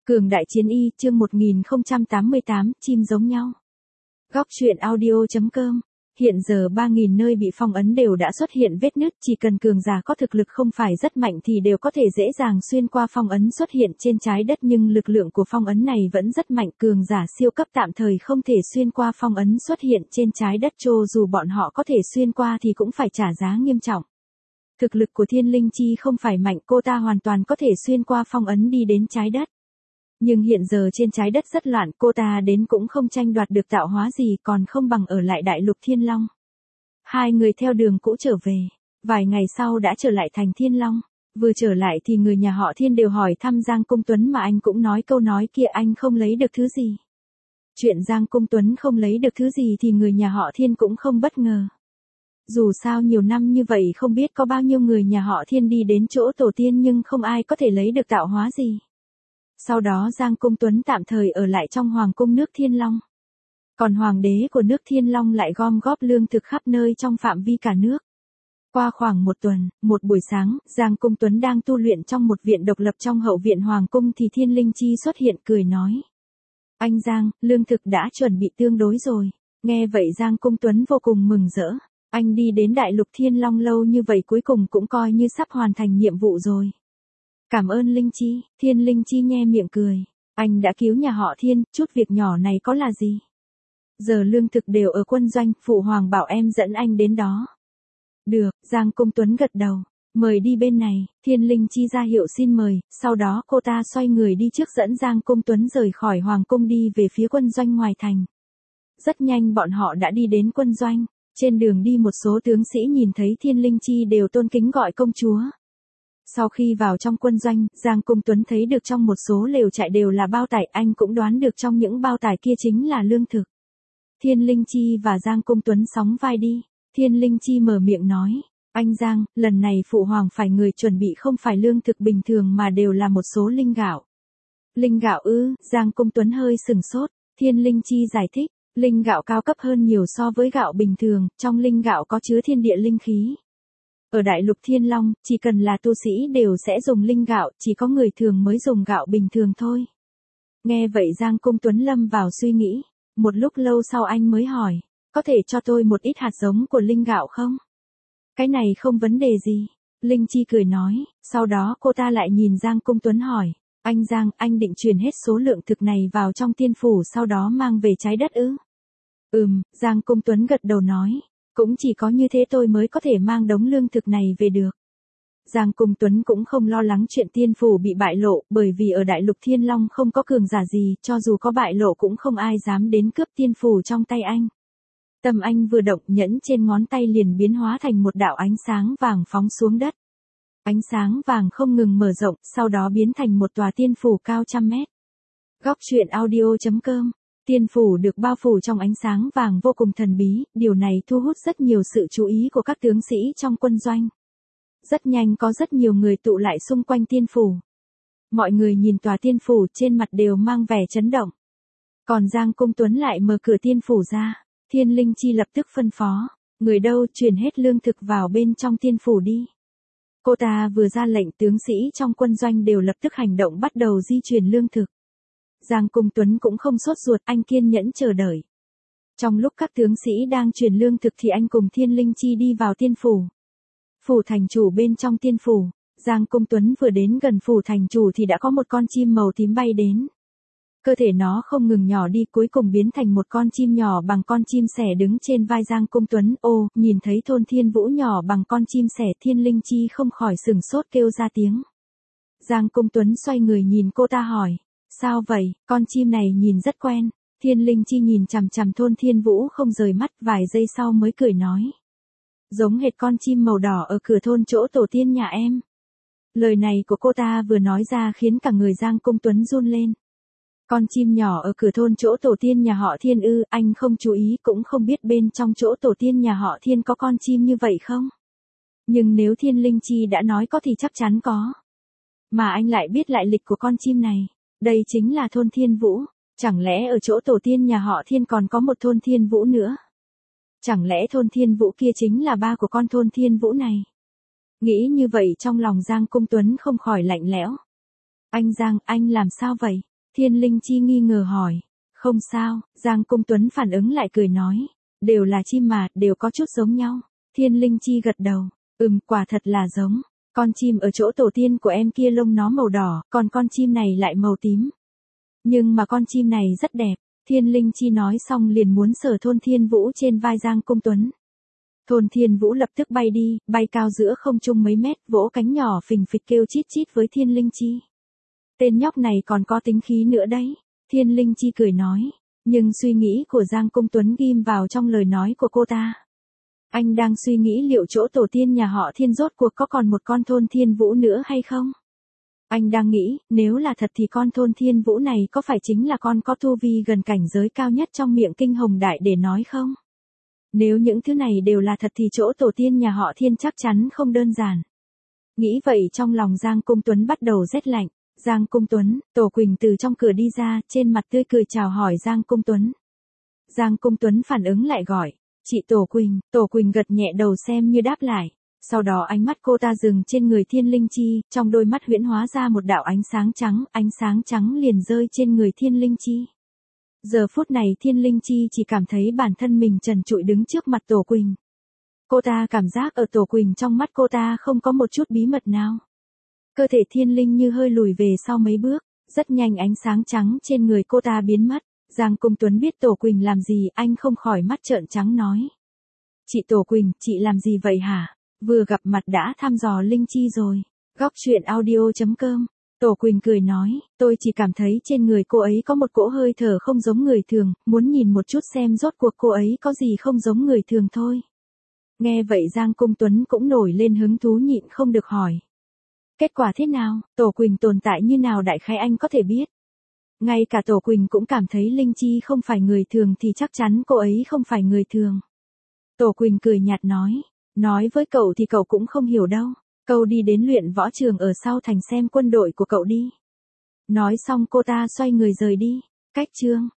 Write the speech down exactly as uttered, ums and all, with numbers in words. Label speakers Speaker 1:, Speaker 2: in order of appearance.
Speaker 1: Cường đại chiến y, chương một nghìn không trăm tám mươi tám, chim giống nhau. Góc truyện audio.com. Hiện giờ ba nghìn nơi bị phong ấn đều đã xuất hiện vết nứt, chỉ cần cường giả có thực lực không phải rất mạnh thì đều có thể dễ dàng xuyên qua phong ấn xuất hiện trên trái đất, nhưng lực lượng của phong ấn này vẫn rất mạnh, cường giả siêu cấp tạm thời không thể xuyên qua phong ấn xuất hiện trên trái đất, cho dù bọn họ có thể xuyên qua thì cũng phải trả giá nghiêm trọng. Thực lực của Thiên Linh Chi không phải mạnh, cô ta hoàn toàn có thể xuyên qua phong ấn đi đến trái đất. Nhưng hiện giờ trên trái đất rất loạn, cô ta đến cũng không tranh đoạt được tạo hóa gì, còn không bằng ở lại đại lục Thiên Long. Hai người theo đường cũ trở về, vài ngày sau đã trở lại thành Thiên Long. Vừa trở lại thì người nhà họ Thiên đều hỏi thăm Giang Cung Tuấn, mà anh cũng nói câu nói kia, anh không lấy được thứ gì. Chuyện Giang Cung Tuấn không lấy được thứ gì thì người nhà họ Thiên cũng không bất ngờ. Dù sao nhiều năm như vậy không biết có bao nhiêu người nhà họ Thiên đi đến chỗ tổ tiên nhưng không ai có thể lấy được tạo hóa gì. Sau đó Giang Cung Tuấn tạm thời ở lại trong Hoàng cung nước Thiên Long. Còn Hoàng đế của nước Thiên Long lại gom góp lương thực khắp nơi trong phạm vi cả nước. Qua khoảng một tuần, một buổi sáng, Giang Cung Tuấn đang tu luyện trong một viện độc lập trong hậu viện Hoàng cung thì Thiên Linh Chi xuất hiện cười nói. Anh Giang, lương thực đã chuẩn bị tương đối rồi. Nghe vậy Giang Cung Tuấn vô cùng mừng rỡ. Anh đi đến đại lục Thiên Long lâu như vậy cuối cùng cũng coi như sắp hoàn thành nhiệm vụ rồi. Cảm ơn Linh Chi. Thiên Linh Chi nhe miệng cười. Anh đã cứu nhà họ Thiên, chút việc nhỏ này có là gì? Giờ lương thực đều ở quân doanh, phụ hoàng bảo em dẫn anh đến đó. Được, Giang Cung Tuấn gật đầu. Mời đi bên này. Thiên Linh Chi ra hiệu xin mời, sau đó cô ta xoay người đi trước dẫn Giang Cung Tuấn rời khỏi Hoàng cung đi về phía quân doanh ngoài thành. Rất nhanh bọn họ đã đi đến quân doanh. Trên đường đi một số tướng sĩ nhìn thấy Thiên Linh Chi đều tôn kính gọi công chúa. Sau khi vào trong quân doanh, Giang Cung Tuấn thấy được trong một số lều trại đều là bao tải, anh cũng đoán được trong những bao tải kia chính là lương thực. Thiên Linh Chi và Giang Cung Tuấn sóng vai đi. Thiên Linh Chi mở miệng nói, anh Giang, lần này phụ hoàng phải người chuẩn bị không phải lương thực bình thường mà đều là một số linh gạo. Linh gạo ư? Giang Cung Tuấn hơi sừng sốt. Thiên Linh Chi giải thích, linh gạo cao cấp hơn nhiều so với gạo bình thường, trong linh gạo có chứa thiên địa linh khí. Ở đại lục Thiên Long, chỉ cần là tu sĩ đều sẽ dùng linh gạo, chỉ có người thường mới dùng gạo bình thường thôi. Nghe vậy Giang Cung Tuấn lâm vào suy nghĩ. Một lúc lâu sau anh mới hỏi, có thể cho tôi một ít hạt giống của linh gạo không? Cái này không vấn đề gì. Linh Chi cười nói, sau đó cô ta lại nhìn Giang Cung Tuấn hỏi, anh Giang, anh định truyền hết số lượng thực này vào trong tiên phủ sau đó mang về trái đất ư? Ừm, Giang Cung Tuấn gật đầu nói. Cũng chỉ có như thế tôi mới có thể mang đống lương thực này về được. Giang Cung Tuấn cũng không lo lắng chuyện tiên phủ bị bại lộ, bởi vì ở đại lục Thiên Long không có cường giả gì, cho dù có bại lộ cũng không ai dám đến cướp tiên phủ trong tay anh. Tâm anh vừa động, nhẫn trên ngón tay liền biến hóa thành một đạo ánh sáng vàng phóng xuống đất. Ánh sáng vàng không ngừng mở rộng, sau đó biến thành một tòa tiên phủ cao trăm mét. Góc truyện audio.com. Tiên phủ được bao phủ trong ánh sáng vàng vô cùng thần bí, điều này thu hút rất nhiều sự chú ý của các tướng sĩ trong quân doanh. Rất nhanh có rất nhiều người tụ lại xung quanh tiên phủ. Mọi người nhìn tòa tiên phủ trên mặt đều mang vẻ chấn động. Còn Giang Cung Tuấn lại mở cửa tiên phủ ra. Thiên Linh Chi lập tức phân phó, người đâu truyền hết lương thực vào bên trong tiên phủ đi. Cô ta vừa ra lệnh, tướng sĩ trong quân doanh đều lập tức hành động bắt đầu di chuyển lương thực. Giang Cung Tuấn cũng không sốt ruột, anh kiên nhẫn chờ đợi. Trong lúc các tướng sĩ đang truyền lương thực thì anh cùng Thiên Linh Chi đi vào tiên phủ. Phủ thành chủ bên trong tiên phủ, Giang Cung Tuấn vừa đến gần phủ thành chủ thì đã có một con chim màu tím bay đến. Cơ thể nó không ngừng nhỏ đi, cuối cùng biến thành một con chim nhỏ bằng con chim sẻ đứng trên vai Giang Cung Tuấn. Ô, nhìn thấy Thôn Thiên Vũ nhỏ bằng con chim sẻ, Thiên Linh Chi không khỏi sừng sốt kêu ra tiếng. Giang Cung Tuấn xoay người nhìn cô ta hỏi. Sao vậy, con chim này nhìn rất quen. Thiên Linh Chi nhìn chằm chằm Thôn Thiên Vũ không rời mắt, vài giây sau mới cười nói. Giống hệt con chim màu đỏ ở cửa thôn chỗ tổ tiên nhà em. Lời này của cô ta vừa nói ra khiến cả người Giang Cung Tuấn run lên. Con chim nhỏ ở cửa thôn chỗ tổ tiên nhà họ Thiên ư? Anh không chú ý cũng không biết bên trong chỗ tổ tiên nhà họ Thiên có con chim như vậy không? Nhưng nếu Thiên Linh Chi đã nói có thì chắc chắn có. Mà anh lại biết lại lịch của con chim này. Đây chính là thôn Thiên Vũ. Chẳng lẽ ở chỗ tổ tiên nhà họ Thiên còn có một thôn Thiên Vũ nữa? Chẳng lẽ thôn Thiên Vũ kia chính là ba của con thôn Thiên Vũ này? Nghĩ như vậy trong lòng Giang Cung Tuấn không khỏi lạnh lẽo. Anh Giang, anh làm sao vậy? Thiên Linh Chi nghi ngờ hỏi. Không sao, Giang Công Tuấn phản ứng lại cười nói. Đều là chim mà, đều có chút giống nhau. Thiên Linh Chi gật đầu. Ừm, quả thật là giống. Con chim ở chỗ tổ tiên của em kia lông nó màu đỏ, còn con chim này lại màu tím. Nhưng mà con chim này rất đẹp. Thiên Linh Chi nói xong liền muốn sờ Thôn Thiên Vũ trên vai Giang Công Tuấn. Thôn Thiên Vũ lập tức bay đi, bay cao giữa không trung mấy mét, vỗ cánh nhỏ phình phịch kêu chít chít với Thiên Linh Chi. Tên nhóc này còn có tính khí nữa đấy. Thiên Linh Chi cười nói. Nhưng suy nghĩ của Giang Công Tuấn ghim vào trong lời nói của cô ta. Anh đang suy nghĩ liệu chỗ tổ tiên nhà họ Thiên rốt cuộc có còn một con Thôn Thiên Vũ nữa hay không? Anh đang nghĩ, nếu là thật thì con Thôn Thiên Vũ này có phải chính là con có tu vi gần cảnh giới cao nhất trong miệng kinh hồng đại để nói không? Nếu những thứ này đều là thật thì chỗ tổ tiên nhà họ Thiên chắc chắn không đơn giản. Nghĩ vậy trong lòng Giang Công Tuấn bắt đầu rét lạnh. Giang Công Tuấn, Tổ Quỳnh từ trong cửa đi ra, trên mặt tươi cười chào hỏi Giang Công Tuấn. Giang Công Tuấn phản ứng lại gọi. Chị Tổ Quỳnh, Tổ Quỳnh gật nhẹ đầu xem như đáp lại. Sau đó ánh mắt cô ta dừng trên người Thiên Linh Chi, trong đôi mắt huyễn hóa ra một đạo ánh sáng trắng, ánh sáng trắng liền rơi trên người Thiên Linh Chi. Giờ phút này Thiên Linh Chi chỉ cảm thấy bản thân mình trần trụi đứng trước mặt Tổ Quỳnh. Cô ta cảm giác ở Tổ Quỳnh trong mắt cô ta không có một chút bí mật nào. Cơ thể Thiên Linh như hơi lùi về sau mấy bước, rất nhanh ánh sáng trắng trên người cô ta biến mất. Giang Công Tuấn biết Tổ Quỳnh làm gì, anh không khỏi mắt trợn trắng nói. Chị Tổ Quỳnh, chị làm gì vậy hả? Vừa gặp mặt đã thăm dò Linh Chi rồi. Góc truyện audio chấm com. Tổ Quỳnh cười nói, tôi chỉ cảm thấy trên người cô ấy có một cỗ hơi thở không giống người thường, muốn nhìn một chút xem rốt cuộc cô ấy có gì không giống người thường thôi. Nghe vậy Giang Công Tuấn cũng nổi lên hứng thú nhịn không được hỏi. Kết quả thế nào, Tổ Quỳnh tồn tại như nào đại khái anh có thể biết. Ngay cả Tổ Quỳnh cũng cảm thấy Linh Chi không phải người thường thì chắc chắn cô ấy không phải người thường. Tổ Quỳnh cười nhạt nói, nói với cậu thì cậu cũng không hiểu đâu, cậu đi đến luyện võ trường ở sau thành xem quân đội của cậu đi. Nói xong cô ta xoay người rời đi, cách chương.